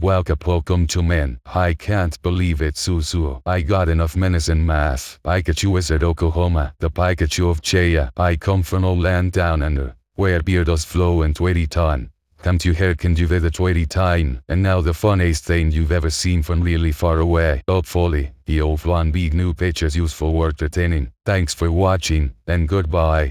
Welcome to men. I can't believe it, Suzu. I got enough menace in math. Pikachu is at Oklahoma, the Pikachu of Chaya. I come from a land down under, where beer does flow in 20 ton. Come to here can you with a 20 time, and now the funniest thing you've ever seen from really far away. Hopefully, the old one big new pictures useful worth retaining. Thanks for watching, and goodbye.